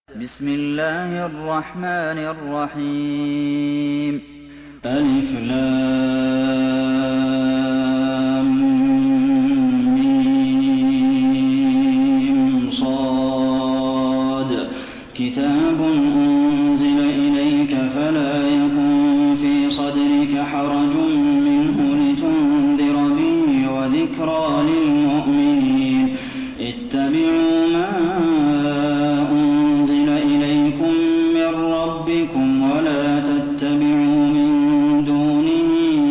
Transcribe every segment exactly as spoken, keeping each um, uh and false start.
بسم الله الرحمن الرحيم ألف لام ميم صاد كتاب أنزل إليك فلا يكن في صدرك حرج منه لتنذر به وذكرى للمؤمنين اتبعوا ما أنزل إليكم من ربكم ولا تتبعوا من دونه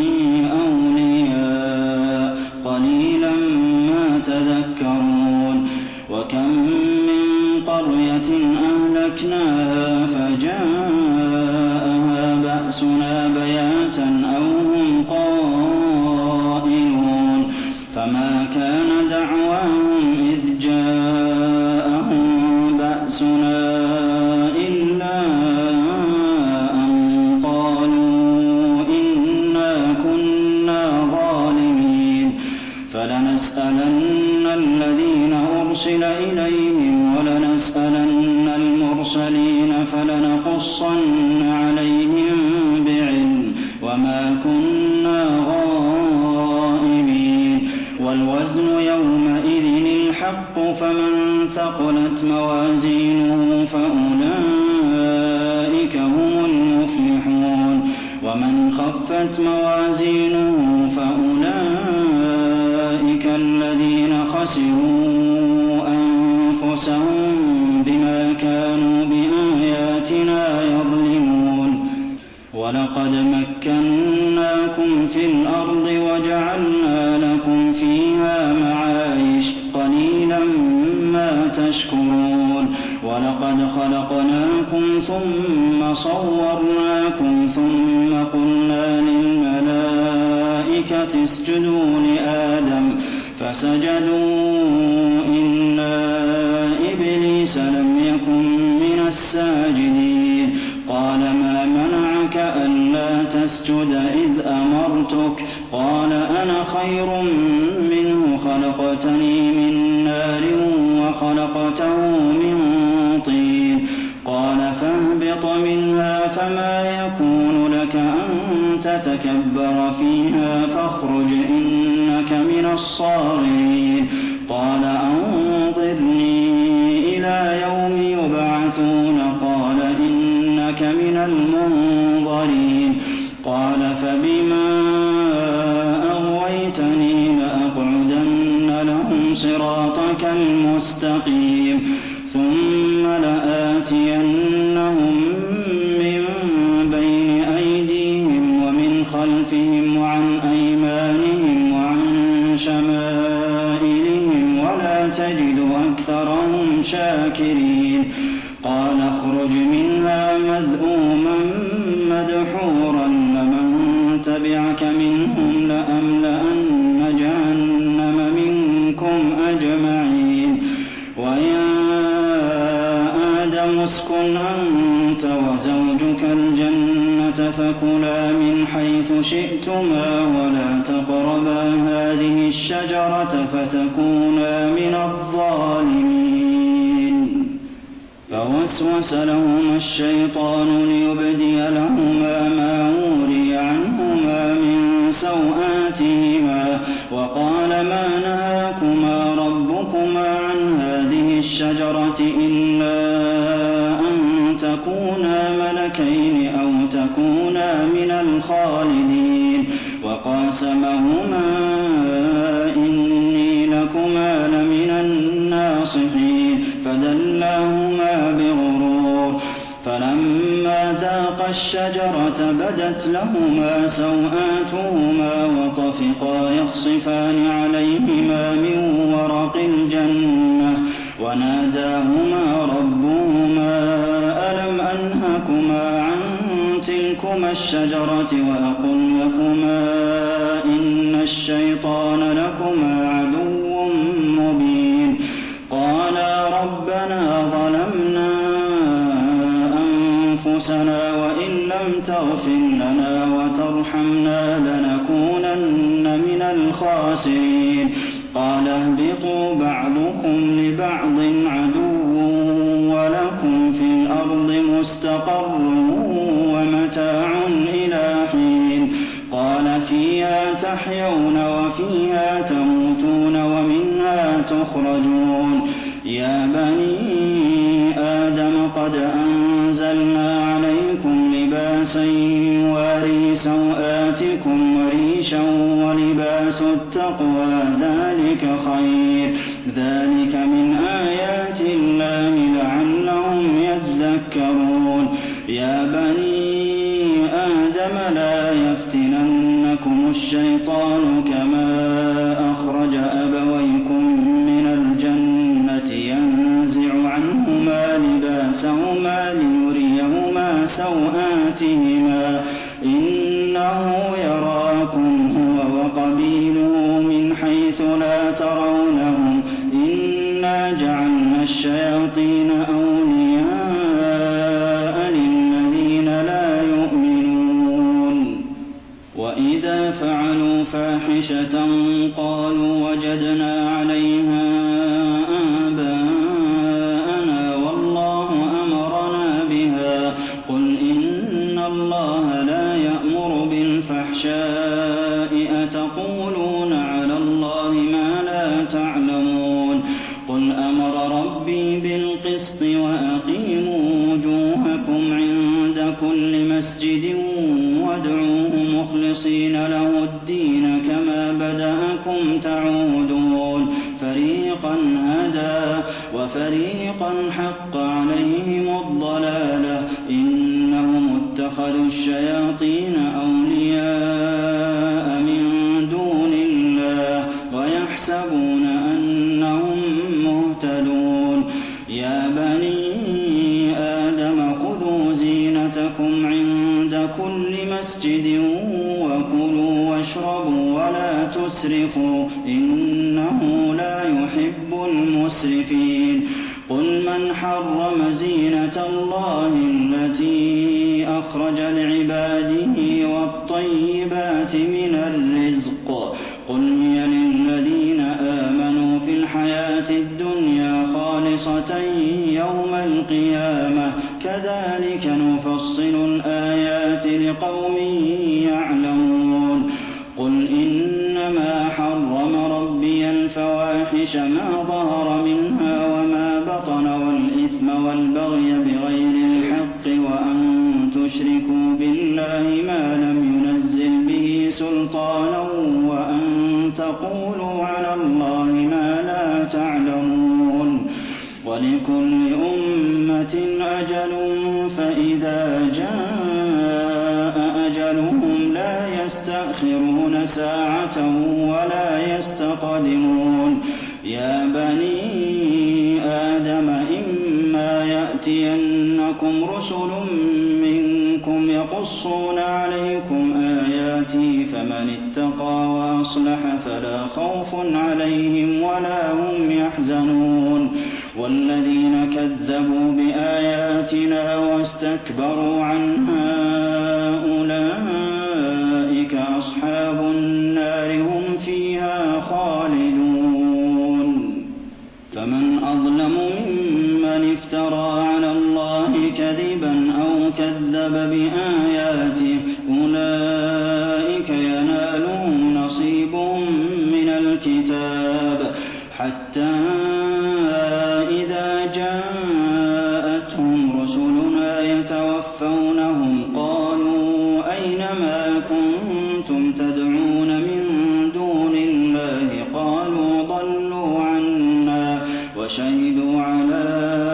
أولياء قليلا ما تذكرون وكم من قرية أهلكناها فجاءها بأسنا بياتا أو هم قائلون فما كان دعواهم إذ جاءهم بأسنا إلا أن قالوا إنا كنا ظالمين فلنسألن الذين أرسل إليهم ولنسألن المرسلين فلنقصن عليهم بعلم وما كنا غائبين والوزن يومئذ الحق فمن ثقلت موازينه فأولئك هم المفلحون ومن خفت موازينه فأولئك الذين خسروا أنفسهم بما كانوا بآياتنا يظلمون ولقد مكناكم في الأرض وجعلنا لكم فيها معايش قليلا ما تشكرون ولقد خلقناكم ثم صورناكم ثم قلنا للملائكة اسجدوا لآدم فسجدوا إلا إبليس لم يكن من الساجدين قال ما منعك ألا تسجد إذ أمرتك قال أنا خير منه خلقتني من نار وخلقته من طين قال فاهبط منها فما يكون لك أن تتكبر فيها فاخرج إنك من الصاغرين قال أنظرني إلى يوم يبعثون قال إنك من المنظرين قال فبما أغويتني لأقعدن لهم صراطك المستقيم ثم لآتينهم من بين أيديهم ومن خلفهم وعن أيمانهم وعن شمائلهم ولا تجد أكثرهم شاكرين قال اخرج منها مذءوما مدحورا لمن تبعك منهم لأملأن جهنم منكم أجمعين ويا آدم اسكن أنت وزوجك الجنة فكلا من حيث شئتما ولا تقربا هذه الشجرة فتكونا من الظالمين فوسوس لهما الشيطان ليبدي لهما ما وري عنهما من سوآتهما وقال ما نهاكما ربكما عن هذه الشجرة إلا أن تكونا ملكين أو تكونا من الخالدين وقاسمهما إني لكما لمن الناصحين فدلاهما بغرور فلما ذاقا الشجرة بدت لهما سوآتهما وطفقا يخصفان عليهما من ورق الجنة وناداهما ربهما ألم أنهكما عن تلكما الشجرة وأقل لكما إن الشيطان لكما عدو مبين قالا ربنا ظلمنا أنفسنا وإن لم تغفر لنا وترحمنا لنكونن من الخاسرين قال اهبطوا بعضكم لبعض عدو ولكم في الأرض مستقر ومتاع إلى حين قال فيها تحيون وفيها تموتون ومنها تخرجون يا بني آدم قد أنزلنا عليكم لباسا يواري سوآتكم وريشا ولباس التقوى ذلك خير ذلك من آيات الله لعلهم يذكرون يا بني آدم لا يفتننكم الشيطان كما أخرج أبويكم من الجنة ينزع عنهما لباسهما ليريهما سوآتهما إنه يراكم هو وقبيله من حيث لا ترونهم إنا جعلنا الشياطين أولياء للذين لا يؤمنون وإذا فعلوا فاحشة قالوا وجدنا عليها آباءنا والله أمرنا بها قل إن الله لا يأمر بالفحشاء أتقولون على الله ما لا تعلمون قل أمر ربي بالقسط وأقيموا وجوهكم عند كل مسجد وادعوه مخلصين له الدين كما بدأكم تعودون فريقا هدى وفريقا حق عليهم الضلالة إنهم اتخذوا الشياطين أولياء من دون الله ويحسبون أنهم مهتدون يا بني آدم خذوا زينتكم عند كل مسجد وكلوا واشربوا ولا تسرفوا إنه لا يحب المسرفين قل من حرم زينة الله التي أخرج لعباده والطيبات من الرزق قل هي للذين آمنوا في الحياة الدنيا خالصة يوم القيامة كذلك نفصل الآيات لقوم يعلمون قل إنما حرم ربي الفواحش ما ظهر منها وما بطن والإثم والبغي بغير الحق وأن تشركوا بالله ما لم ينزل به سلطانا وأن تقولوا على الله ما لا تعلمون ولكل أمة أجل فإذا جاء أجلهم لا يستأخرون ساعة ولا يستقدمون يا بني آدم إما يأتينكم رسل منكم يقصون عليكم آياتي فمن اتقى وأصلح فلا خوف عليهم ولا هم يحزنون والذين كذبوا بآياتنا واستكبروا عنها أولئك أصحاب النار هم فيها خالدون فمن أظلم ممن افترى على الله كذبا أو كذب بآياته أولئك ينالهم نصيبهم من الكتاب حتى إذا جاءتهم رسلنا يتوفونهم قالوا أين ما كنتم تدعون من دون الله قالوا ضلوا عنا وشهدوا على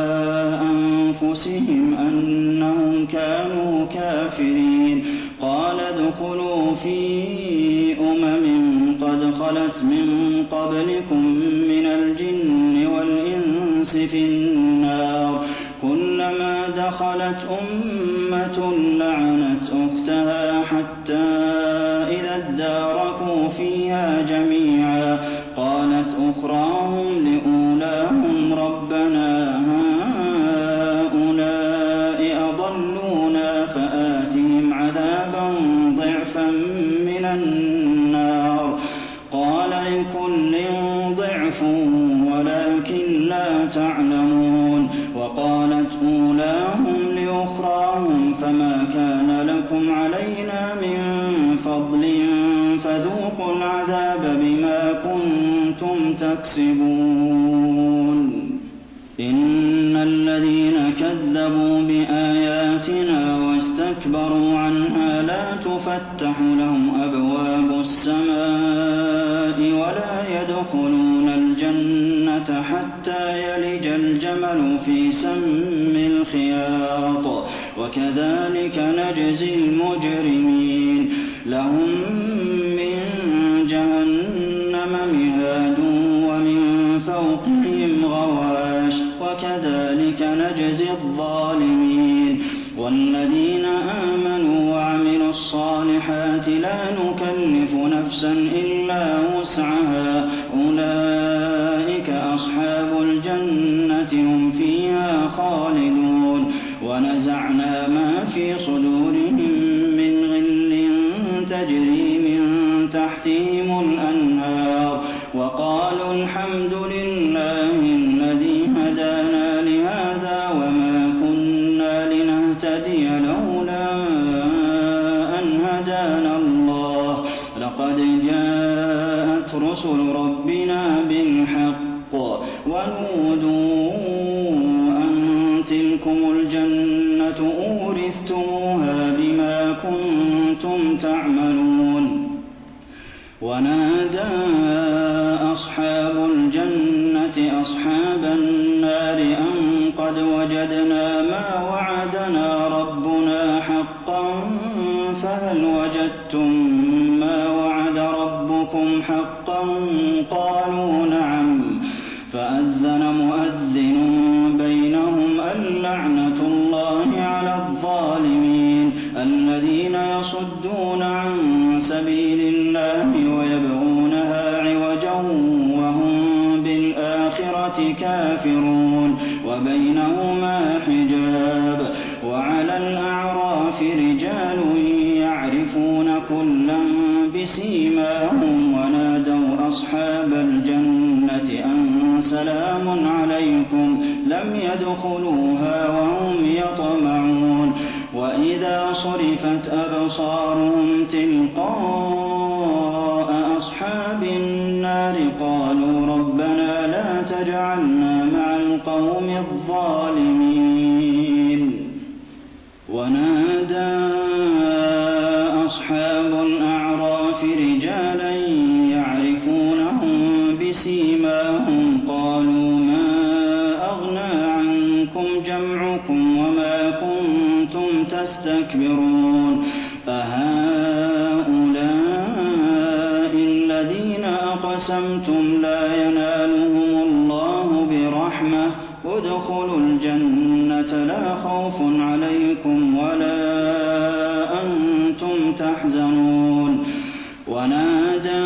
أنفسهم أنهم كانوا كافرين قال ادخلوا في أمم قد خلت من قبلكم من الجن والإنس في النار كلما دخلت أمة لعنت أختها حتى إذا اداركوا فيها جميعا قالت أخراهم لأولاهم ربنا هؤلاء أضلونا فآتهم عذابا ضعفا من النار قال لكل ضعف ولكن لا تعلمون وقالت أولاهم لكم علينا من فضل فذوقوا العذاب بما كنتم تكسبون إن الذين كذبوا بآياتنا واستكبروا عنها لا تفتح لهم أبواب السماء ولا يدخلون الجنة حتى يلج الجمل في سم الخياط وكذلك نجزي المجرمين لهم من جهنم مهاد ومن فوقهم غواش وكذلك نجزي الظالمين والذين آمنوا وعملوا الصالحات لا نكلف نفسا إلا وسعها أولئك أصحاب الجنة هم فيها خالدون ونزعنا ما في صدورهم من غل تجري من تحتهم الأنهار وقالوا الحمد لله الذي هدانا لهذا وما كنا لنهتدي لولا أن هدانا الله لقد جاءت رسل ربنا بالحق ونودوا أن تلكم الجنة أورثتموها بما كنتم تعملون ونادى أصحاب الجنة أصحاب النار أن قد وجدنا ما وعدنا ربنا حقا فهل وجدتم ما وعد ربكم حقا قالوا نعم فأذن مؤذن بينهم اللعنة الله على الظالمين الذين يصدون عن سبيل الله ويبغونها عوجا وهم بالآخرة كافرون وبينهما حجاب وعلى الأعراف رجال يعرفون كلا بسيماهم ونادوا أصحاب الجنة أن سلام عليكم لم يدخلوها وهم يطمعون وإذا صرفت أبصارهم تلقاء أصحاب النار قالوا ربنا لا تجعلنا مع القوم الظالمين ونادى أصحاب الأعراف رجالا يعرفونهم بسيماهم قالوا ما أغنى عنكم جمعكم وما كنتم تستكبرون أهؤلاء الذين أقسمتم لا ينالهم الله برحمة ادخلوا الجنة لا خوف عليكم ولا أنتم تحزنون ونادى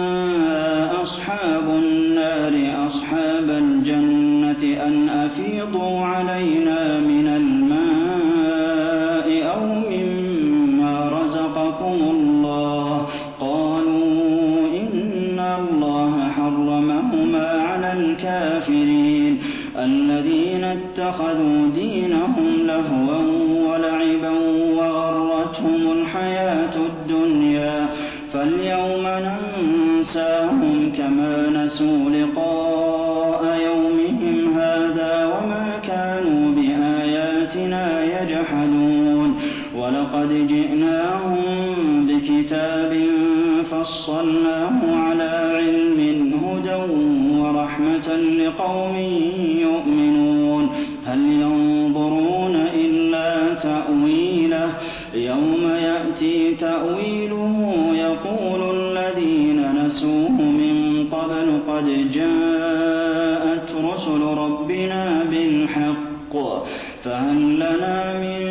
أصحاب النار أصحاب الجنة أن أفيضوا علينا من الماء أو مما رزقكم الله قالوا إن الله حرمهما على الكافرين الذين اتخذوا دينهم لهوا ولعبا وغرتهم الحياة الدنيا فاليوم ننساهم كما نسوا لقاء يومهم هذا وما كانوا بآياتنا يجحدون ولقد جئناهم بكتاب فصلناه على علم هدى ورحمة لقوم يؤمنون هل ينظرون إلا تأويله يوم يأتي تأويله يقول الذين نسوه من قبل قد جاءت رسل ربنا بالحق فهل لنا من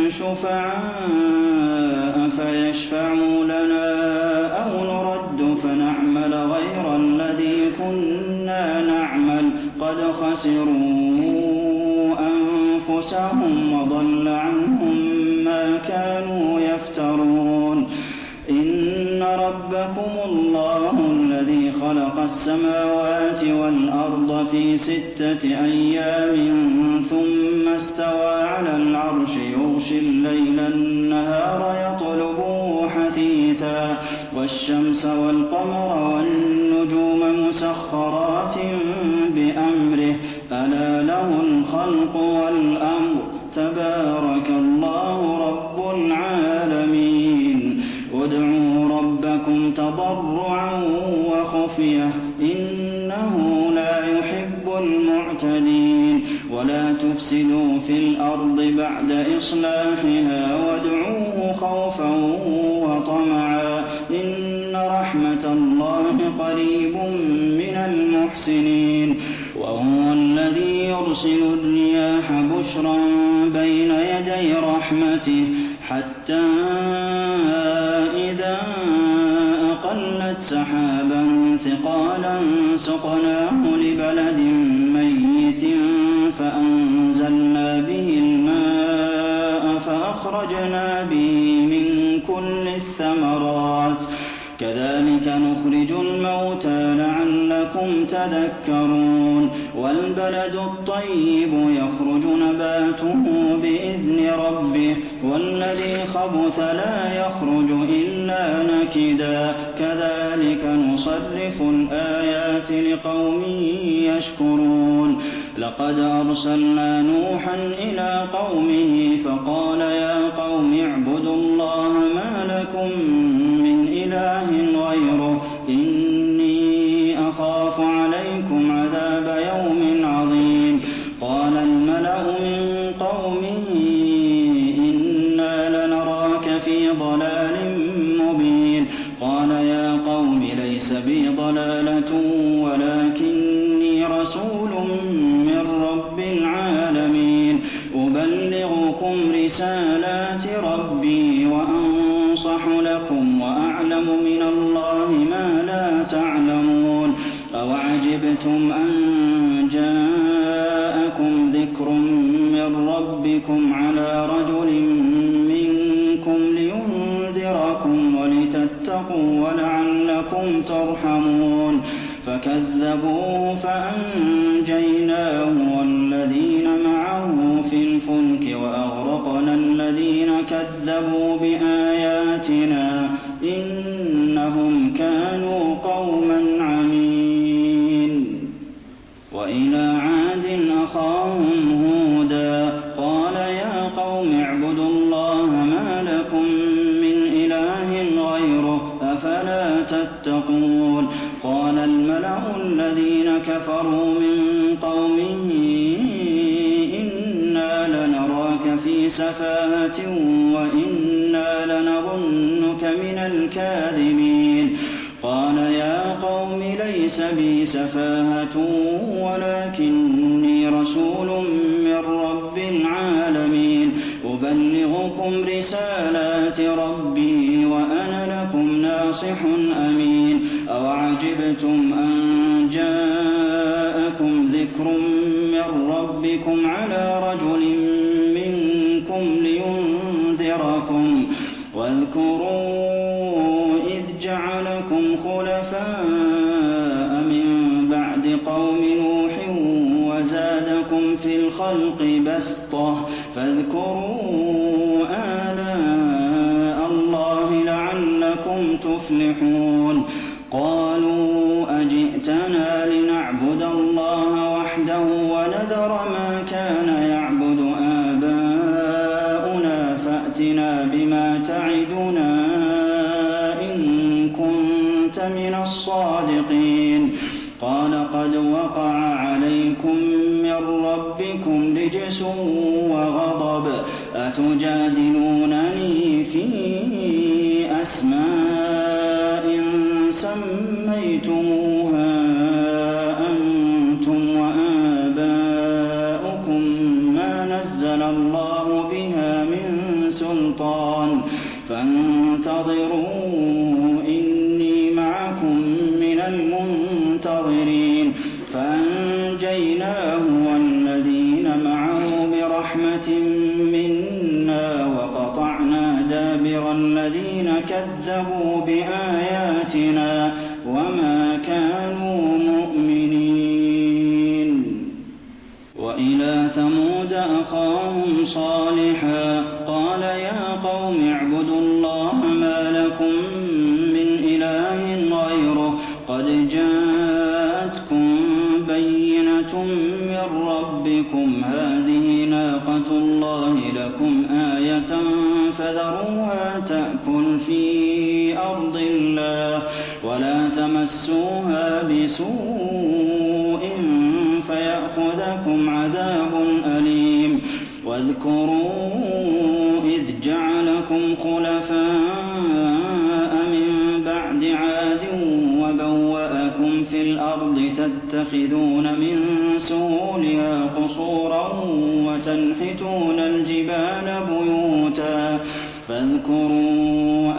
شفعاء فيشفعوا لنا أو نرد فنعمل غير الذي كنا نعمل قد خسروا أنفسهم وضل عنهم ما كانوا يفترون إن ربكم الله الذي خلق السماوات والأرض في ستة أيام ثم استوى على العرش يغشي الليل النهار والشمس والقمر والنجوم مسخرات بأمره ألا له الخلق والأمر تبارك الله رب العالمين ادعوا ربكم تضرعا وخفية إنه لا يحب المعتدين ولا تفسدوا في الأرض بعد إصلاحها وادعوه خوفا وطمعا إن رحمة الله قريب من المحسنين وهو الذي يرسل الرياح بشرا بين يدي رحمته حتى إذا أقلت سحابا ثقالا سقناه لبلد ميت فأنزلنا به الماء فأخرجنا به من كل الثمرات كذلك نخرج الموتى لعلكم تذكرون والبلد الطيب يخرج نباته بإذن ربه والذي خبث لا يخرج إلا نكدا كذلك نصرف الآيات لقوم يشكرون لقد أرسلنا نوحا إلى قومه فقال يا قوم اعبدوا الله ما لكم من إله غيره إني أخاف عليكم عذاب يوم عظيم قال الملأ من قومه إنا لنراك في ضلال مبين قال يا قوم ليس بي ضلالة ولكني رسول من رب العالمين أبلغكم رسالات ربي وأنصح لكم وأعلم من الله ما لا تعلمون أوعجبتم أن جاءكم ذكر من ربكم على رجل منكم لينذركم ولتتقوا ولعلكم ترحمون فكذبوه فأنجيناه والذين معه في الفلك وأغرقنا الذين كذبوا بآياتنا إنهم كانوا قوما عمين وإلى عاد أخاهم هودا قال يا قوم اعبدوا الله ما لكم من إله غيره أفلا تتقون قال الملأ الذين كفروا من قومه إنا لنراك في سفاهة وإنا لنظنك من الكاذبين قال يا قوم ليس بي سفاهة ولكني رسول من رب العالمين أبلغكم رسالات ربي وأنا لكم ناصح أمين أوعجبتم أن جاءكم ذكر من ربكم على رجل منكم لينذركم واذكروا إذ جعلكم خلفاء من بعد قوم نوح وزادكم في الخلق بسطة فاذكروا آلاء الله لعلكم تفلحون قالوا أجئتنا لنعبد الله وحده ونذر ما كان يعبد آباؤنا فأتنا بما تعدنا إن كنت من الصادقين قال قد وقع عليكم من ربكم رجس وغضب أتجادلونني في أسماء سميتموها أنتم وآباؤكم ما نزل الله بها من سلطان فانتظروا إني معكم من المنتظرين فأنجيناه والذين معه برحمة منا وقطعنا دابر الذين كذبوا بآياتنا وما كانوا مؤمنين وإلى ثمود أخاهم صالحا قال يا قوم اعبدوا الله ما لكم من الله لكم آية فذروها تأكل في أرض الله ولا تمسوها بسوء فيأخذكم عذاب أليم واذكروا إذ جعلكم خلفاء من بعد عاد وبوأكم في الأرض تتخذون من سهولها قصورا وتنحتون الجبال بيوتا فاذكروا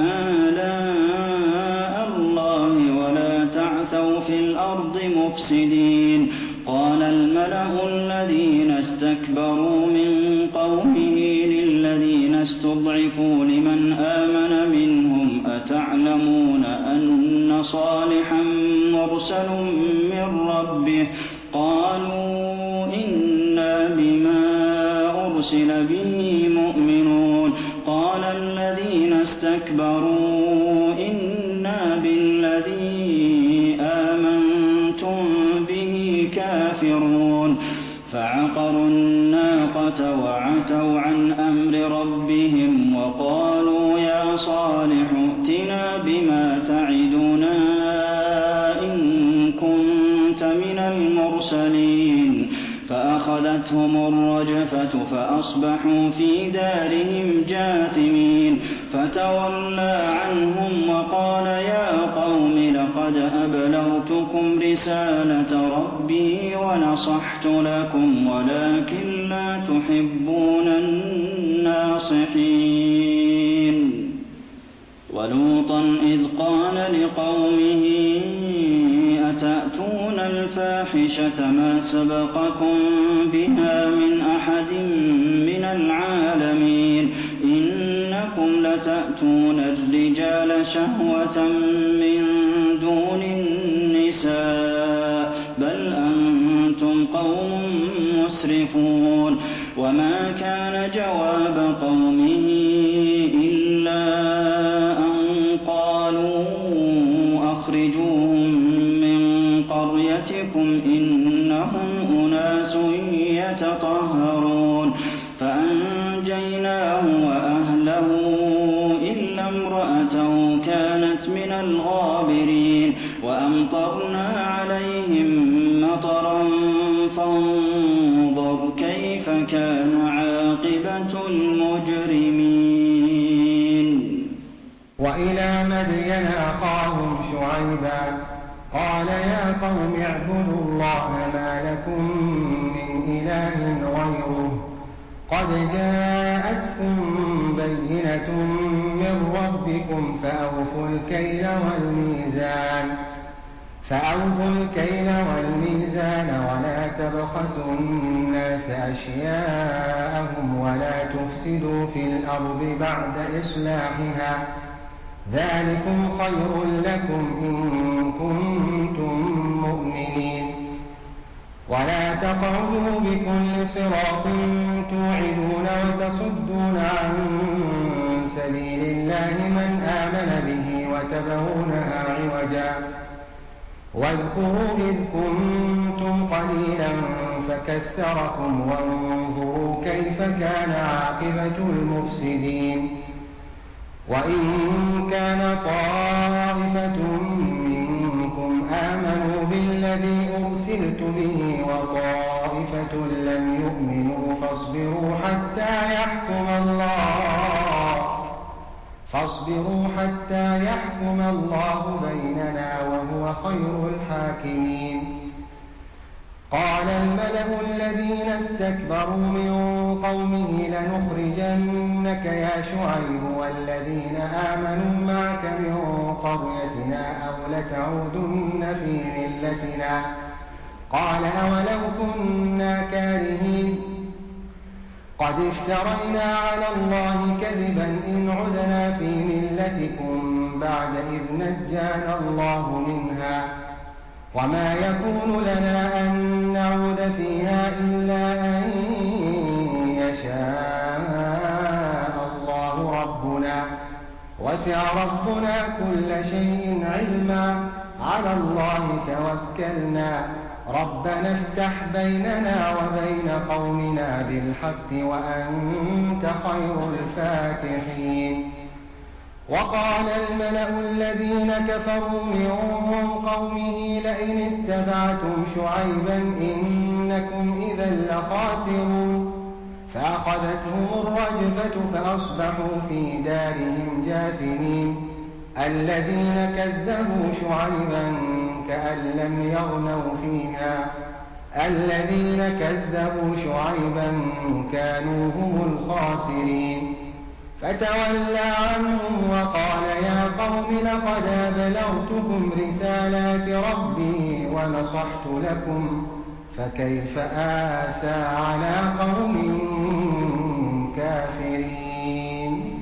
آلاء الله ولا تعثوا في الأرض مفسدين قال الملأ الذين استكبروا من قومه للذين استضعفوا لمن آمن منهم أتعلمون أن صالحا مرسل من ربه قالوا إنا بما أرسل به مؤمنون قال الذين استكبروا إنا بالذي آمنتم به كافرون فعقروا الناقة وعتوا عن أمر ربهم وقالوا يا صالح ائتنا بما تعدنا إن كنت من المرسلين فأخذتهم الرجفة فأصبحوا في دارهم جاثمين فتولى عنهم وقال يا قوم لقد أبلغتكم رسالة ربي ونصحت لكم ولكن لا تحبون الناصحين ولوطا إذ قال لقومه أتأتون الفاحشة ما سبقكم بها من أحد من العالمين إنكم لتأتون الرجال شهوة من دون النساء بل أنتم قوم مسرفون وما كان جواب قومه إلا أن قالوا أخرجوهم من قريتكم إنهم أناس يتطهرون فأنجيناه وأهله إلا امرأته كانت من الغابرين وأمطرنا عليهم مطرا فانظر كيف كان عاقبة المجرمين وإلى مدين أخاهم شعيبا قال يا قوم اعبدوا الله ما لكم من إله غيره قد جاءتكم بينة من ربكم فأوفوا الكيل والميزان فأوفوا الكيل والميزان ولا تبخسوا الناس أشياءهم ولا تفسدوا في الأرض بعد إصلاحها ذلكم خير لكم إن كنتم مؤمنين ولا تقعدوا بكل صراط توعدون وتصدون عن سبيل الله من آمن به وتبغونها عوجا واذكروا إذ كنتم قليلا فكثركم وانظروا كيف كان عاقبة المفسدين وإن كان طائفة منكم آمنوا بالذي أرسلت به وطائفة لم يؤمنوا فاصبروا حتى يحكم الله فاصبروا حتى يحكم الله بيننا وهو خير الحاكمين قال الملأ الذين استكبروا من قومه لنخرجنك يا شعيب والذين آمنوا معك من قريتنا أو لتعودن في ملتنا قال أولو كنا كارهين قد افترينا على الله كذبا إن عدنا في ملتكم بعد إذ نجانا الله منها وما يكون لنا أن نعود فيها إلا أن يشاء الله ربنا وسع ربنا كل شيء علما على الله توكلنا ربنا افتح بيننا وبين قومنا بالحق وأنت خير الفاتحين. وقال الملأ الذين كفروا من قومه لئن اتبعتم شعيبا إنكم إذا لخاسرون فأخذتهم الرجفة فأصبحوا في دارهم جاثمين. الذين كذبوا شعيبا كأن لم يغنوا فيها الذين كذبوا شعيبا كانوا هم الخاسرين. فتولى عنهم وقال يا قوم لقد أبلغتكم رسالات ربي ونصحت لكم فكيف آسى على قوم كافرين.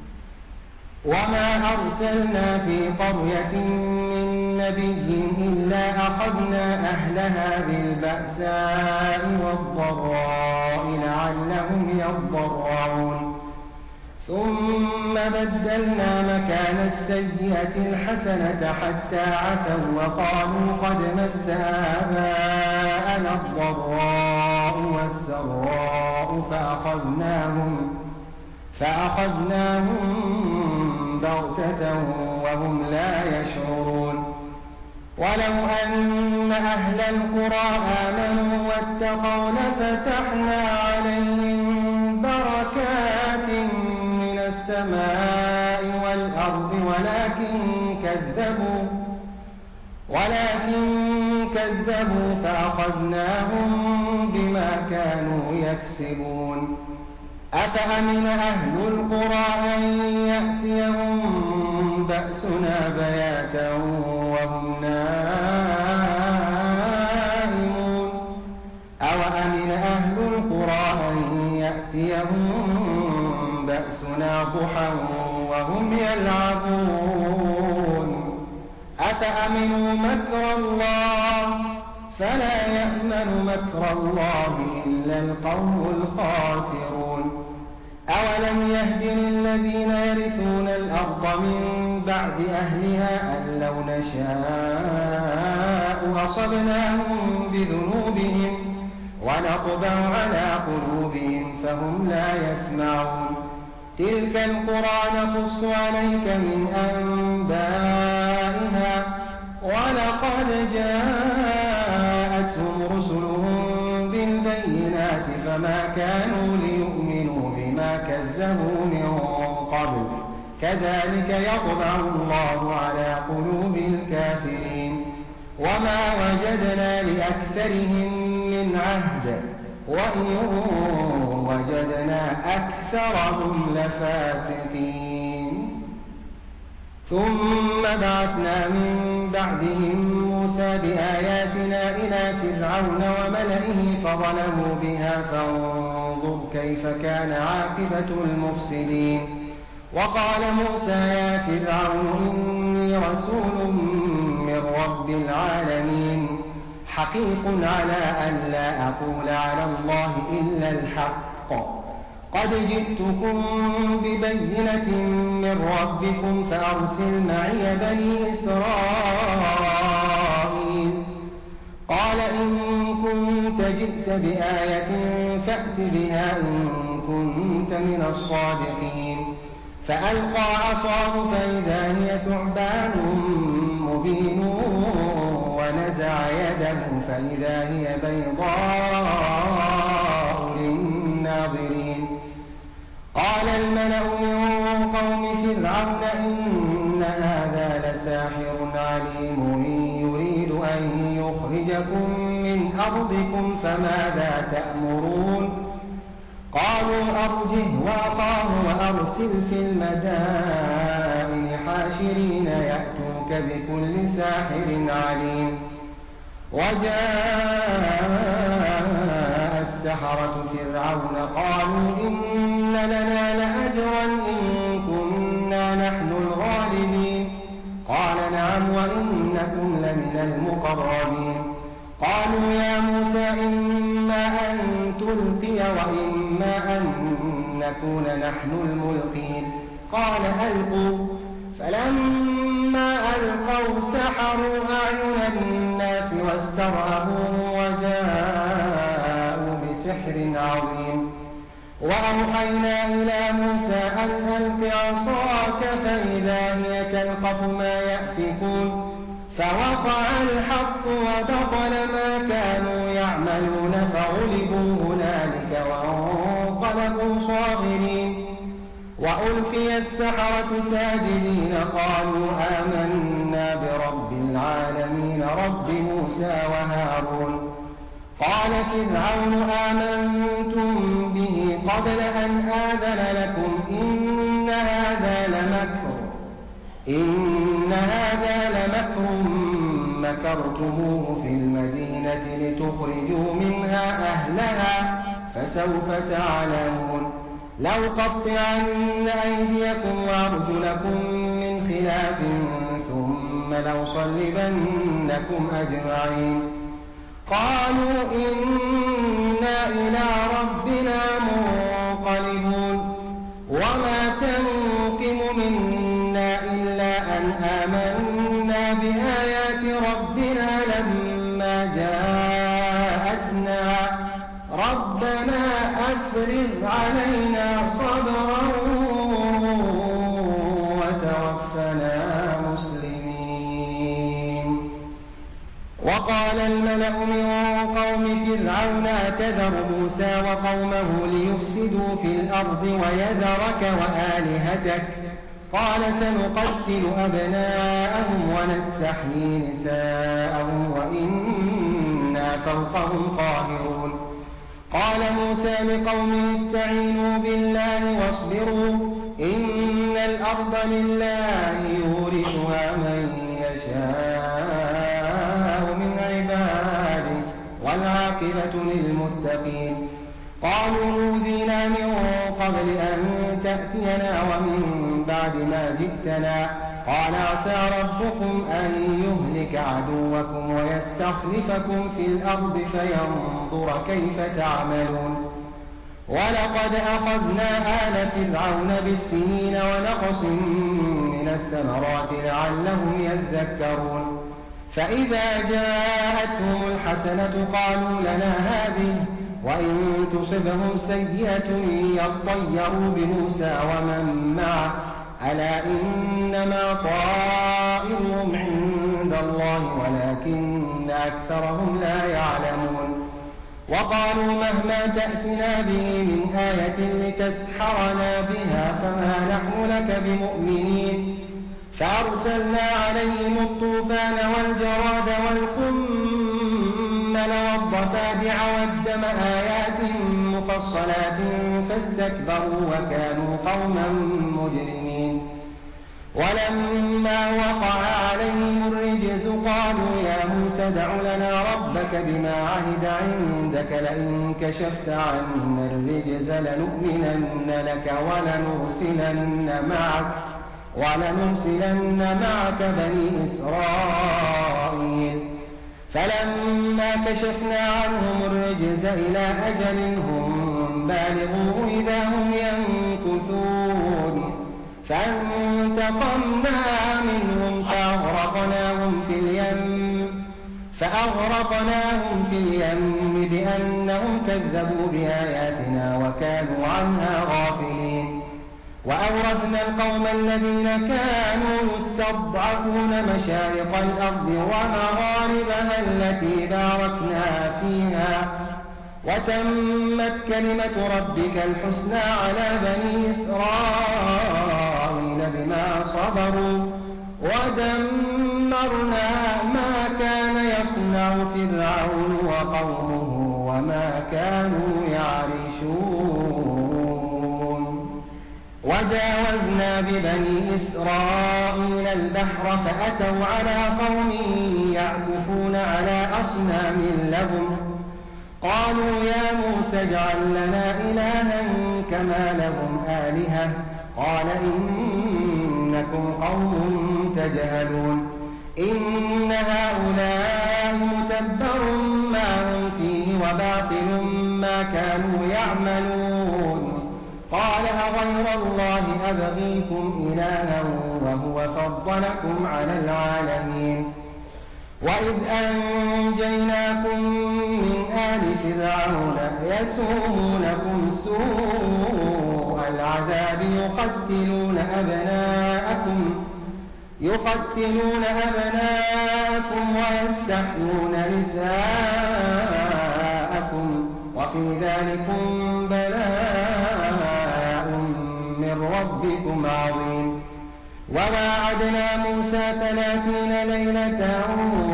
وما أرسلنا في قرية من نبي إلا أخذنا أهلها بالبأساء والضراء لعلهم يضرعون ثم بدلنا مكان السيئة الحسنة حتى عفوا وقالوا قد مس آباءنا الضراء والسراء فأخذناهم فأخذناهم بغتة وهم لا يشعرون. ولو أن أهل القرى آمنوا واتقوا لفتحنا عليهم بركات من السماء والأرض ولكن كذبوا ولكن كذبوا فأخذناهم بما كانوا يكسبون. أفأمن أهل القرى أن يأتيهم بأسنا بياتا وهم نائمون أوأمن أهل القرى أن يأتيهم بأسنا ضحى وهم يلعبون أفأمنوا مكر الله فلا يأمن مكر الله إلا القوم الخاسرون. أولم يهد للذين يرثون الأرض من بعد أهلها أن لو نشاء أصبناهم بذنوبهم ونطبع على قلوبهم فهم لا يسمعون. تلك القرى نقص عليك من أنبائها ولقد جاءتهم رسلهم بالبينات فما كانوا ليؤمنوا بما كذبوا من قبل كذلك يطبع الله على قلوب الكافرين. وما وجدنا لأكثرهم من عهد وإن وجدنا أكثرهم لفاسقين. ثم بعثنا من بعدهم موسى بآياتنا إلى فرعون وملئه فظلموا بها فانظر كيف كان عاقبة المفسدين. وقال موسى يا فرعون إني رسول من رب العالمين حقيق على أن لا أقول على الله إلا الحق قد جئتكم ببينة من ربكم فأرسل معي بني إسرائيل. قال إن كنت جئت بآية فأت بها إن كنت من الصادقين. فألقى عصاه فإذا هي ثعبان مبين ونزع يده فإذا هي بيضاء للناظرين. قال الملأ من قوم فرعون إن هذا لساحر عليم يريد أن يخرجكم من أرضكم فماذا تأمرون. قالوا أرجه وأخاه وأرسل في المدائن حاشرين يأتوك بكل ساحر عليم. وجاء السحرة فرعون قالوا إن لنا لأجرا إن كنا نحن الغالبين. قال نعم وإنكم لمن المقربين. قالوا يا موسى إما أن تلقي وإما أن نكون نحن الملقين. قال ألقوا فلما فلما ألقوا سحروا أعين الناس واسترهبوهم وجاءوا بسحر عظيم وأوحينا إلى موسى أن ألق عصاك فإذا هي تلقف ما يأفكون فوقع الحق وبطل ما كانوا يعملون فغلبوا هنالك وانقلبوا صاغرين وألقي السحرة ساجدين قالوا آمنا برب العالمين رب موسى وهارون قال فرعون آمنتم به قبل أن آذن لكم إن هذا لمكر إن هذا لمكر مكرتموه في المدينة لتخرجوا منها أهلها فسوف تعلمون لأقطعن أيديكم وأرجلكم من خلاف ثم لأصلبنكم أجمعين قالوا إنا إلى ربنا منقلبون وما تنقم منا إلا أن آمنا بآيات ربنا لما جاءتنا ربنا أفرغ علينا صبرا وتوفنا مسلمين وقال الملأ من قوم فرعون أتذر موسى وقومه ليفسدوا في الأرض ويذرك وآلهتك قال سنقتل أبناءهم ونستحيي نساءهم وإنا فوقهم قاهرون قال موسى لقومه استعينوا بالله واصبروا إن الأرض لله يورثها من يشاء من عباده والعاقبة للمتقين قالوا أوذينا من قبل أن تأتينا ومن بعد ما جئتنا قال عسى ربكم أن يهلك عدوكم ويستخلفكم في الأرض فينظر كيف تعملون ولقد أخذنا آل فرعون بالسنين ونقص من الثمرات لعلهم يذكرون فإذا جاءتهم الحسنة قالوا لنا هذه وإن تصبهم سيئة يطيروا بموسى ومن معه ألا إنما طائرهم عند الله ولكن أكثرهم لا يعلمون وقالوا مهما تأتنا به من آية لتسحرنا بها فما نحن لك بمؤمنين فأرسلنا عليهم الطوفان والجراد والقمل والضفادع والدم آيات مفصلات فاستكبروا وكانوا قوما مجرمين ولما وقع عليهم الرجز قالوا يا موسى ادع لنا ربك بما عهد عندك لئن كشفت عنا الرجز لنؤمنن لك ولنرسلن معك ولنرسلن معك بني إسرائيل فلما كشفنا عنهم الرجز إلى أجل هم بالغوه إذا هم ينكثون فانتقمنا منهم فأغرقناهم في اليم فأغرقناهم في اليم بأنهم كذبوا بآياتنا وكانوا عنها غافلين وأورثنا القوم الذين كانوا يستضعفون مشارق الأرض ومغاربها التي باركنا فيها وتمت كلمة ربك الحسنى على بني إسرائيل بما صبروا ودمرنا ما كان يصنع فرعون وقومه وما كانوا يعرشون وجاوزنا ببني إسرائيل البحر فأتوا على قوم يعكفون على أصنام لهم قالوا يا موسى اجعل لنا إلها كما لهم آلهة قال إنكم قوم تجهلون إن هؤلاء متبر ما هم فيه وباطل ما كانوا يعملون قال أغير غير الله أبغيكم إلها وهو فضلكم على العالمين وإذ أنجيناكم من آل فرعون يسومونكم سوء العذاب يقتلون أبناءكم يقتلون أبناءكم ويستحيون نساءكم وفي ذلكم بلاء من ربكم عظيم وواعدنا موسى ثلاثين ليلة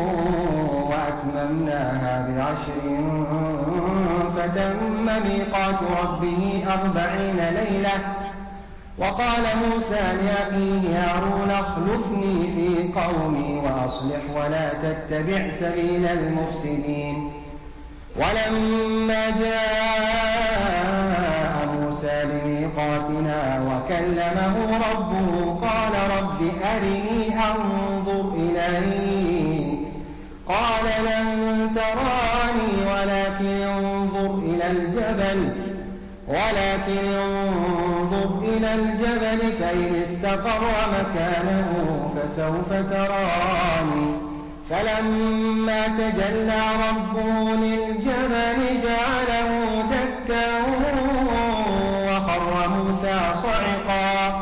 وأتممناها بعشر فتم ميقات ربه أربعين ليلة وقال موسى لأخيه هارون اخلفني في قومي وأصلح ولا تتبع سبيل المفسدين ولما جاء موسى لميقاتنا وكلمه ربه قال رب أرني أنظر إليك قال لن تراني ولكن انظر إلى الجبل ولكن انظر إلى الجبل فإن استقر مكانه فسوف تراني فلما تجلى ربه للجبل جعله دكا وخر موسى صعقا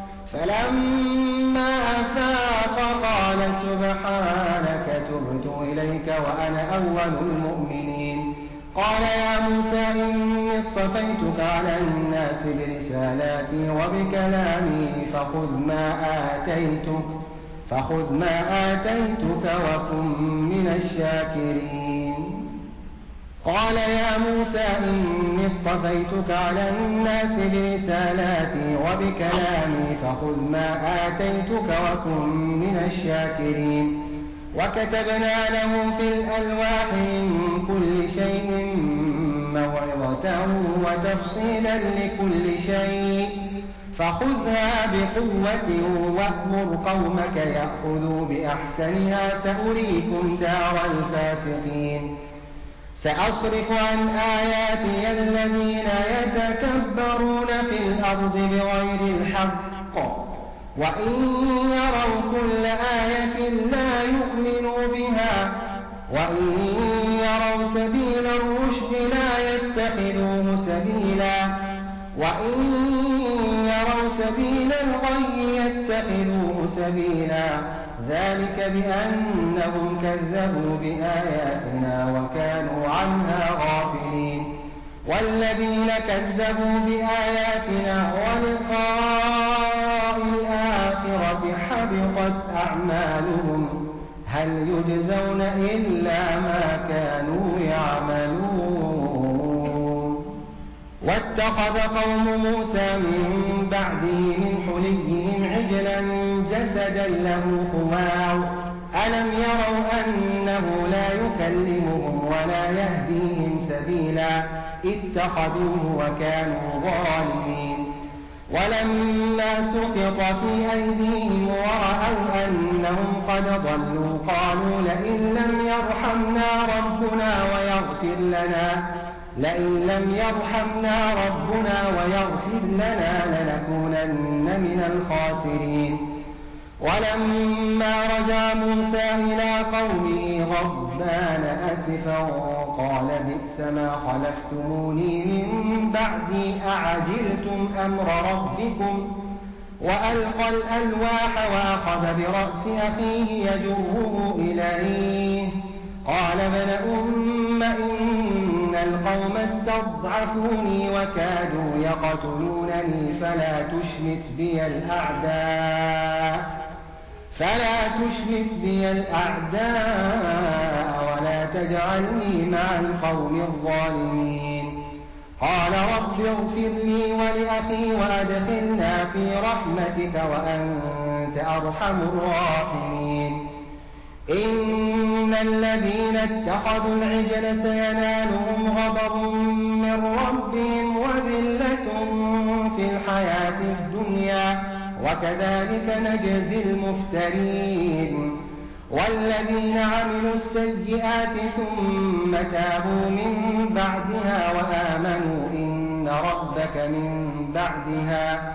فلما أفاق قال سبحانك تبت إليك وأنا أول المؤمنين قال يا موسى إني اصطفيتك على الناس برسالاتي وبكلامي فخذ ما آتيتك فخذ ما آتيتك وكن من الشاكرين قال يا موسى إني اصطفيتك على الناس برسالاتي وبكلامي فخذ ما آتيتك وكن من الشاكرين وكتبنا له في الألواح من كل شيء موعظة وتفصيلا لكل شيء فخذها بقوة وأمر قومك يأخذوا بأحسنها سأريكم دار الفاسقين سأصرف عن آياتي الذين يتكبرون في الأرض بغير الحق وإن يروا كل آية لا يؤمنوا بها وإن يروا سبيل الرشد لا يتخذوه سبيلا وإن يروا سبيل الغي يتخذوه سبيلا ذلك بأنهم كذبوا بآياتنا وكانوا عنها غافلين والذين كذبوا بآياتنا ولقاء الآخرة حبطت أعمالهم هل يجزون إلا ما كانوا يعملون واتخذ قوم موسى من بعده من حليهم عجلا جسدا له خوار ألم يروا أنه لا يكلمهم ولا يهديهم سبيلا اتخذوه وكانوا ظالمين ولما سقط في أيديهم ورأوا أنهم قد ضلوا قالوا لئن لم يرحمنا ربنا ويغفر لنا لئن لم يرحمنا ربنا ويغفر لنا لنكونن من الخاسرين ولما رجع موسى إلى قومه غضبان أسفا قال بئس ما خلفتموني من بعدي أعجلتم أمر ربكم وألقى الألواح وأخذ برأس أخيه يجره إليه قال ابن أم إن القوم استضعفوني وكادوا يقتلونني فلا تشمت بي الأعداء فلا تشمت بي الأعداء ولا تجعلني مع القوم الظالمين قال رب اغفر لي ولأخي وأدخلنا في رحمتك وأنت أرحم الراحمين إن الذين اتخذوا العجل سينالهم غضب من ربهم وذلة في الحياة الدنيا وكذلك نجزي المفترين والذين عملوا السيئات ثم تابوا من بعدها وآمنوا إن ربك من بعدها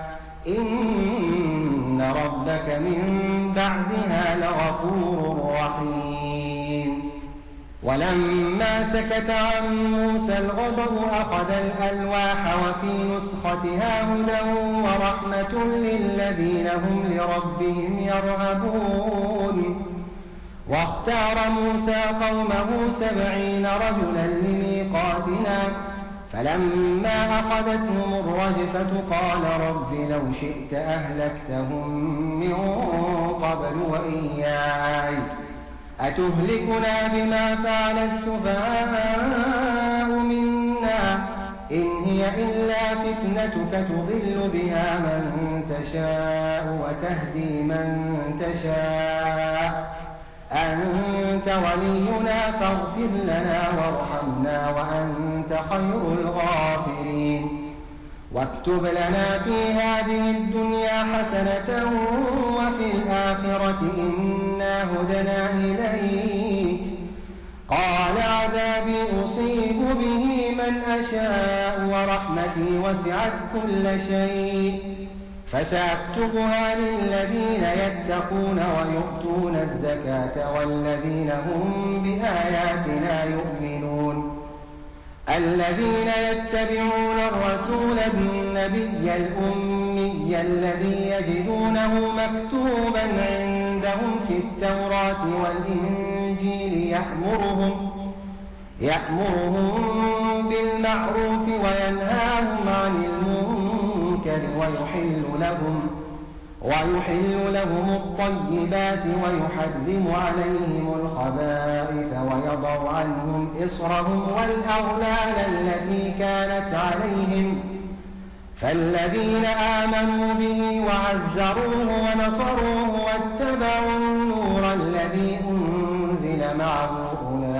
إن ربك من بعدها لغفور رحيم. ولما سكت عن موسى الغضب أخذ الألواح وفي نسختها هدى ورحمة للذين هم لربهم يرهبون. واختار موسى قومه سبعين رجلا لميقاتنا فلما أخذتهم الرجفة قال رب لو شئت أهلكتهم من قبل وإياي أتهلكنا بما فعل السفهاء منا إن هي إلا فتنتك تضل بها من تشاء وتهدي من تشاء أنت ولينا فاغفر لنا وارحمنا وأنت خير الغافرين. واكتب لنا في هذه الدنيا حسنة وفي الآخرة إنا هدنا إليك قال عذابي أصيب به من أشاء ورحمتي وسعت كل شيء فسأكتبها للذين يتقون ويؤتون الزكاة والذين هم بآياتنا يؤمنون الذين يتبعون الرسول النبي الأمي الذي يجدونه مكتوبا عندهم في التوراة والإنجيل يأمرهم يأمرهم بالمعروف وينهاهم عن المنكر ويحل لهم ويحل لهم الطيبات ويحرم عليهم الخبائث ويضع عنهم إصرهم والأغلال التي كانت عليهم فالذين آمنوا به وعزروه ونصروه واتبعوا النور الذي أنزل معه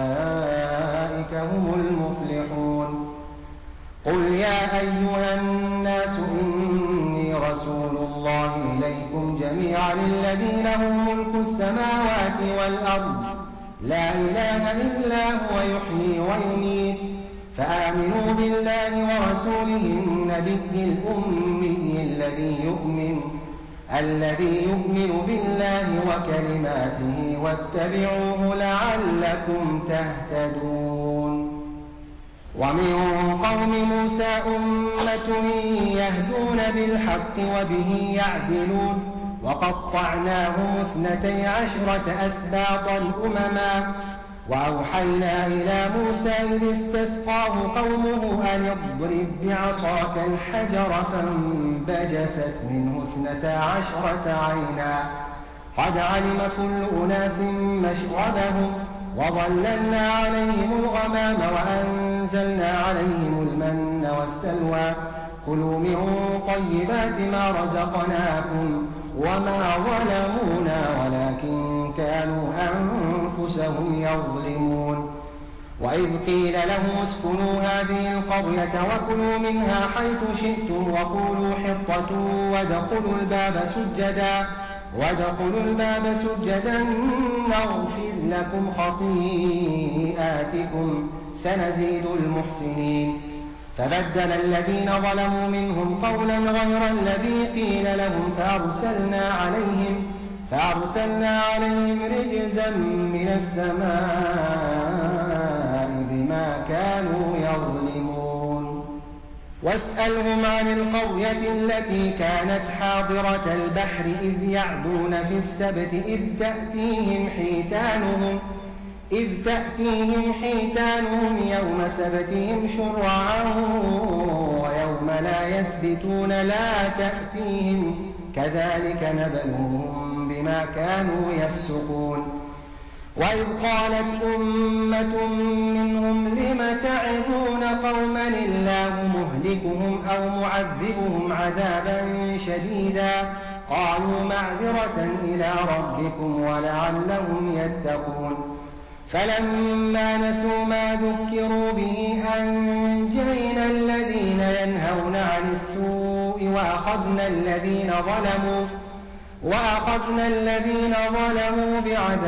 أولئك هم المفلحون. قل يا أيها الناس إني رسول الله إليكم جميعا الذي له ملك السماوات والأرض لا إله إلا هو يحيي ويميت فآمنوا بالله ورسوله النبي الأمي الذي يؤمن الذي يؤمن بالله وكلماته واتبعوه لعلكم تهتدون. ومن قوم موسى أمة يهدون بالحق وبه يعدلون وقطعناهم اثنتي عشرة أسباطا أمما وأوحينا إلى موسى إذ استسقاه قومه أن اضرب بعصاك الحجر فانبجست منه اثنتا عشرة عينا قد علم كل أناس مشربهم وظللنا عليهم الغمام وأنزلنا عليهم المن والسلوى كلوا من طيبات ما رزقناكم وما ظلمونا ولكن كانوا أنفسهم يظلمون. وإذ قيل لهم اسكنوا هذه القرية وكلوا منها حيث شئتم وقولوا حطة وادخلوا الباب سجدا وادخلوا الباب سجدا نغفر لكم خطيئاتكم سنزيد المحسنين. فبدل الذين ظلموا منهم قولا غير الذي قيل لهم فأرسلنا عليهم فأرسلنا عليهم رجزا من السماء بما كانوا يظلمون. واسألهم عن القرية التي كانت حاضرة البحر إذ يعدون في السبت إذ تأتيهم حيتانهم إذ تأتيهم حيتانهم يوم سبتهم شرعا ويوم لا يسبتون لا تأتيهم كذلك نبلوهم بما كانوا يفسقون. وإذ قالت أمة منهم لم تعظون قوما الله مهلكهم أو معذبهم عذابا شديدا قالوا معذرة إلى ربكم ولعلهم يتقون. فلما نسوا ما ذكروا به أنجينا الذين ينهون عن السوء وأخذنا الذين ظلموا وأخذنا الذين ظلموا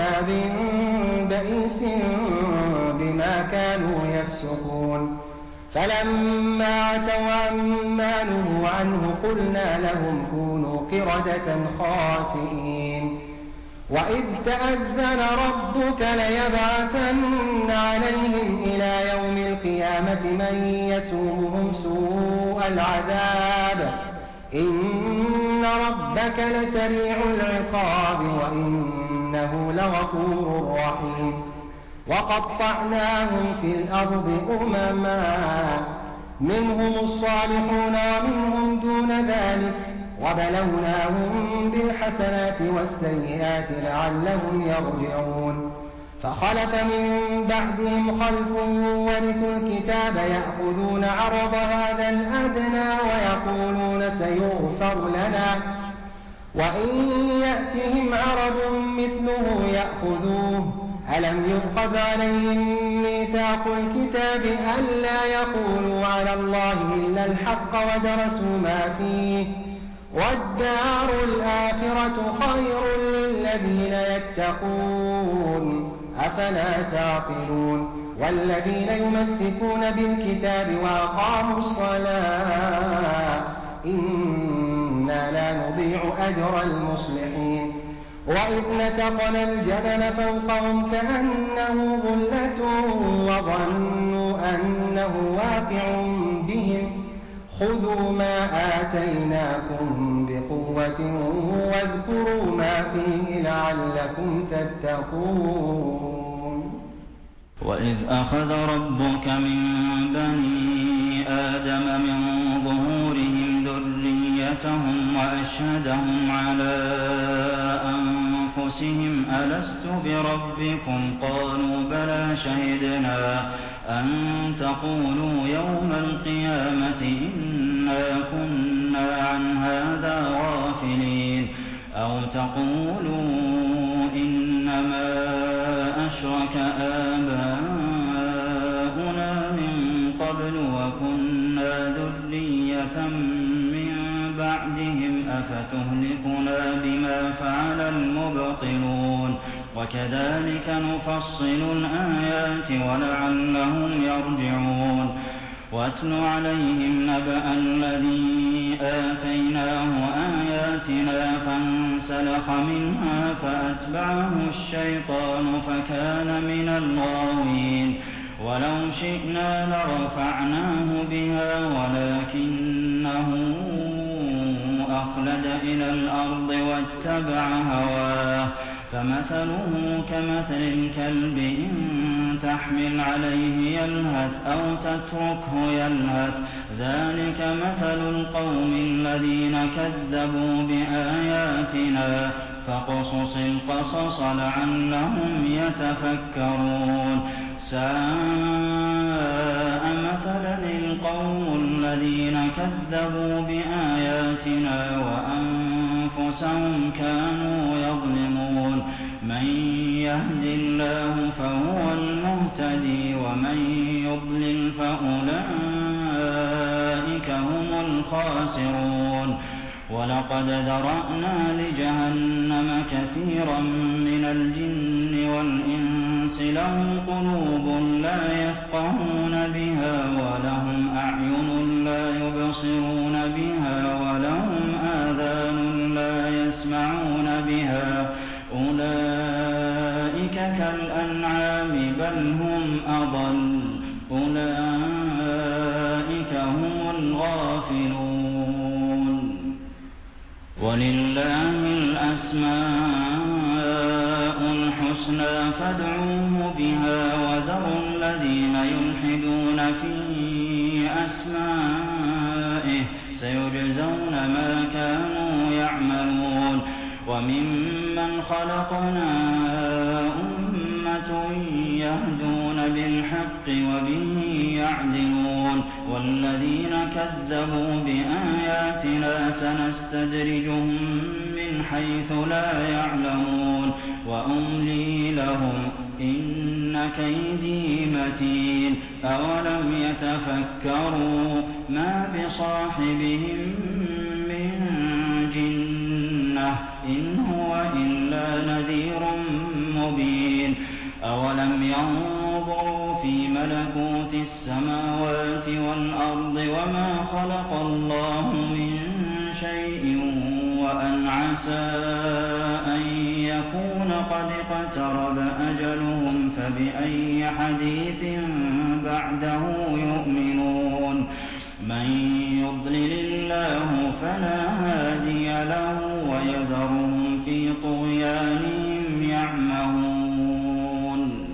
بعذاب بئيس بما كانوا يفسقون. فلما عتوا عما نهوا عنه قلنا لهم كونوا قردة خاسئين وإذ تأذن ربك ليبعثن عليهم إلى يوم القيامة من يسومهم سوء العذاب إن ربك لسريع العقاب وإنه لغفور رحيم وقطعناهم في الأرض أمما منهم الصالحون ومنهم دون ذلك وبلوناهم بالحسنات والسيئات لعلهم يرجعون فخلف من بعدهم خلف ورثوا الكتاب يأخذون عرض هذا الأدنى ويقولون سيغفر لنا وإن يأتهم عرض مثله يأخذوه ألم يؤخذ عليهم ميثاق الكتاب ألا يقولوا على الله إلا الحق ودرسوا ما فيه والدار الآخرة خير للذين يتقون أفلا تعقلون والذين يمسكون بالكتاب وأقاموا الصلاة إنا لا نضيع أجر المصلحين وإذ نتقنا الجبل فوقهم كأنه ظلة وظنوا أنه واقع بهم خذوا ما آتيناكم بقوة واذكروا ما فيه لعلكم تتقون وإذ أخذ ربك من بني آدم من ظهورهم ذريتهم وأشهدهم على أنفسهم ألست بربكم قالوا بلى شهدنا أن تقولوا يوم القيامة إنا كنا عن هذا غافلين أو تقولوا إنما أشرك آباؤنا من قبل وكنا ذرية من بعدهم أفتهلكنا بما فعل المبطلون وكذلك نفصل الآيات ولعلهم يرجعون واتل عليهم نبأ الذي آتيناه آياتنا فانسلخ منها فأتبعه الشيطان فكان من الغاوين ولو شئنا لرفعناه بها ولكنه أخلد إلى الأرض واتبع هواه فمثله كمثل الكلب إن تحمل عليه يلهث أو تتركه يلهث ذلك مثل القوم الذين كذبوا بآياتنا فاقصص القصص لعلهم يتفكرون ساء مثلا القوم الذين كذبوا بآياتنا وأنفسهم كانوا يظلمون من يهد الله فهو المهتدي ومن يضلل فأولئك هم الخاسرون ولقد ذرأنا لجهنم كثيرا من الجن والإنس لهم قلوب لا يفقهون بها ولهم أعين لا يبصرون بها ولهم آذان لا يسمعون بها أولئك كالأنعام بل هم أضل أولئك هم الغافلون ولله الأسماء الحسنى فادعوه بها وذروا الذين يلحدون في أسمائه سيجزون ما كانوا يعملون وممن خلقنا أمة يهدون بالحق وبه يعدلون والذين كذبوا بآياتنا سنستدرجهم من حيث لا يعلمون وأملي لهم إن كيدي متين أولم يتفكروا ما بصاحبهم من جنة إن هو إلا نذير مبين أولم ينظروا في ملكوت السماوات والأرض وما خلق الله من شيء وأن عسى أن يكون قد اقترب أجلهم فبأي حديث بعده يؤمنون من يضلل الله فلا هادي له ويذرهم في طغيانهم يعمهون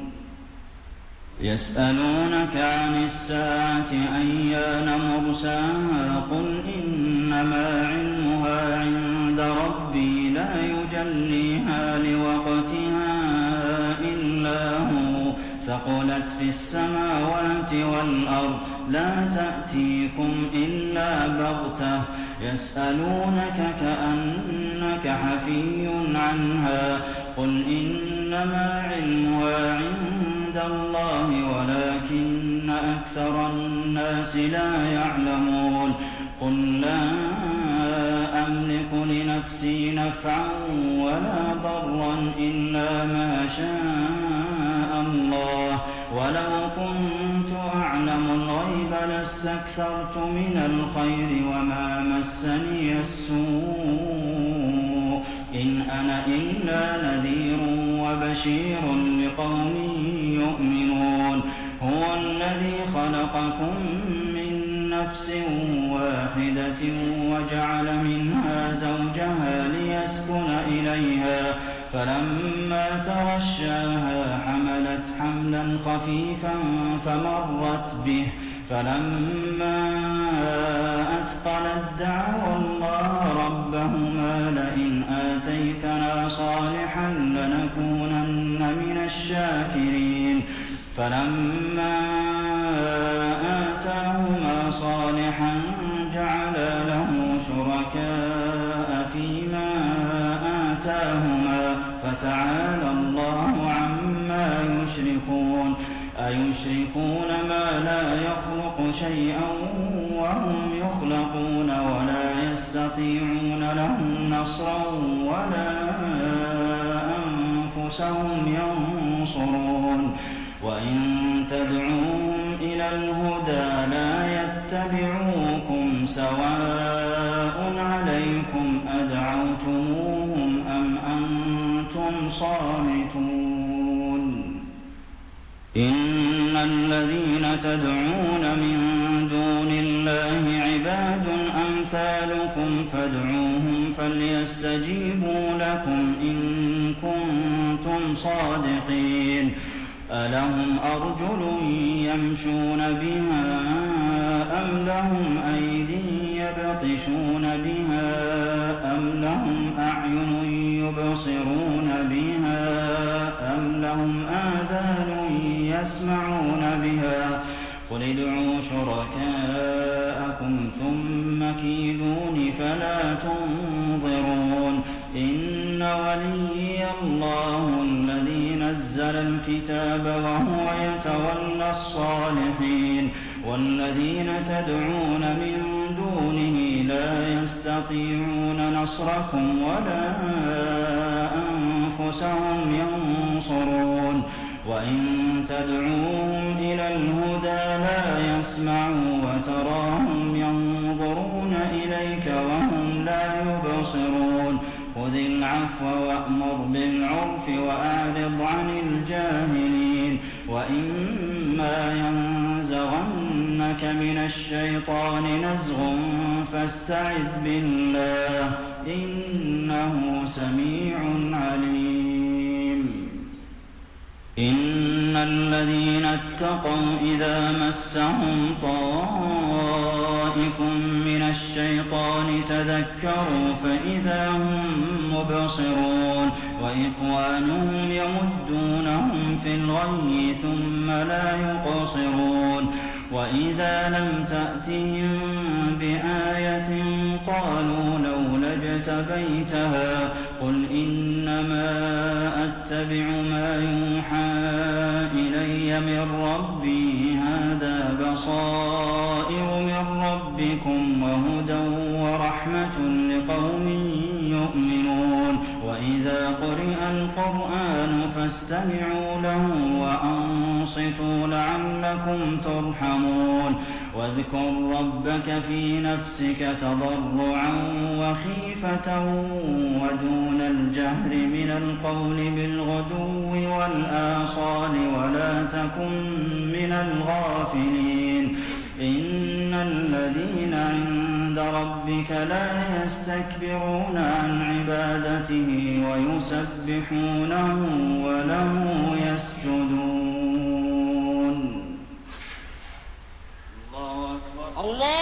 يسألونك عن الساعة أيان مرساها قل إنما علمها عند ربي لا يجليها لوقتها إلا هو ثقلت في السماوات والأرض لا تأتيكم إلا بغتة يسألونك كأنك حفي عنها قل إنما علمها عند الله ولكن أكثر الناس لا يعلمون قل لا أملك لنفسي نفعا ولا ضرا إلا ما شاء الله ولو كنت أعلم الغيب لاستكثرت من الخير وما مسني السوء إن أنا إلا نذير وبشير لقوم يؤمنون هو الذي خلقكم من نفس واحدة وجعل منها زوجها ليسكن إليها فلما تغشاها حملت حملا خفيفا فمرت به فلما أثقلت دعوا الله ربهما لئن آتيتنا صالحا لنكونن من الشاكرين فلما آتاهما صالحا جعلا له شركاء فيما آتاهما فتعالى الله عما يشركون أيشركون ما لا يخلق شيئا وهم يخلقون ولا يستطيعون لهم نصرا ولا أنفسهم ينصرون وإن تدعوهم إلى الهدى لا يتبعوكم سواء عليكم أدعوتموهم أم أنتم صامتون إن الذين تدعون من دون الله عباد أمثالكم فادعوهم فليستجيبوا لكم إن كنتم صادقين ألهم أرجل يمشون بها أم لهم أيدي يبطشون بها أم لهم أعين يبصرون بها أم لهم آذان يسمعون بها قل ادعوا شركاءكم ثم كيدون فلا تنظرون إن وليي الله الذي نزل الكتاب وهو يتولى الصالحين والذين تدعون من دونه لا يستطيعون نصركم ولا أنفسهم ينصرون وإن تدعوهم إلى الهدى لا يسمعوا وتراهم ينظرون إليك وهم لا يبصرون خذ العفو وأمر بالعرف وأعرض عن الجاهلين وإما ينزغنك من الشيطان نزغ فاستعذ بالله إنه سميع عليم إن الذين اتقوا إذا مسهم طائف من الشيطان تذكروا فإذا هم مبصرون وإخوانهم يمدونهم في الغي ثم لا يقصرون وإذا لم تأتهم بآية قالوا لولا اجتبيتها قل إنما أتبع ما يوحى إلي من ربي هذا بصائر من ربكم وهدى ورحمة لقوم يؤمنون وإذا قرئ القرآن فاستمعوا له وأنصتوا لعلكم ترحمون واذكر ربك في نفسك تضرعا وخيفة ودون الجهر من القول بالغدو والآصال ولا تكن من الغافلين إن الذين عند ربك لا يستكبرون عن عبادته ويسبحونه وله يسجدون. الله أكبر. الله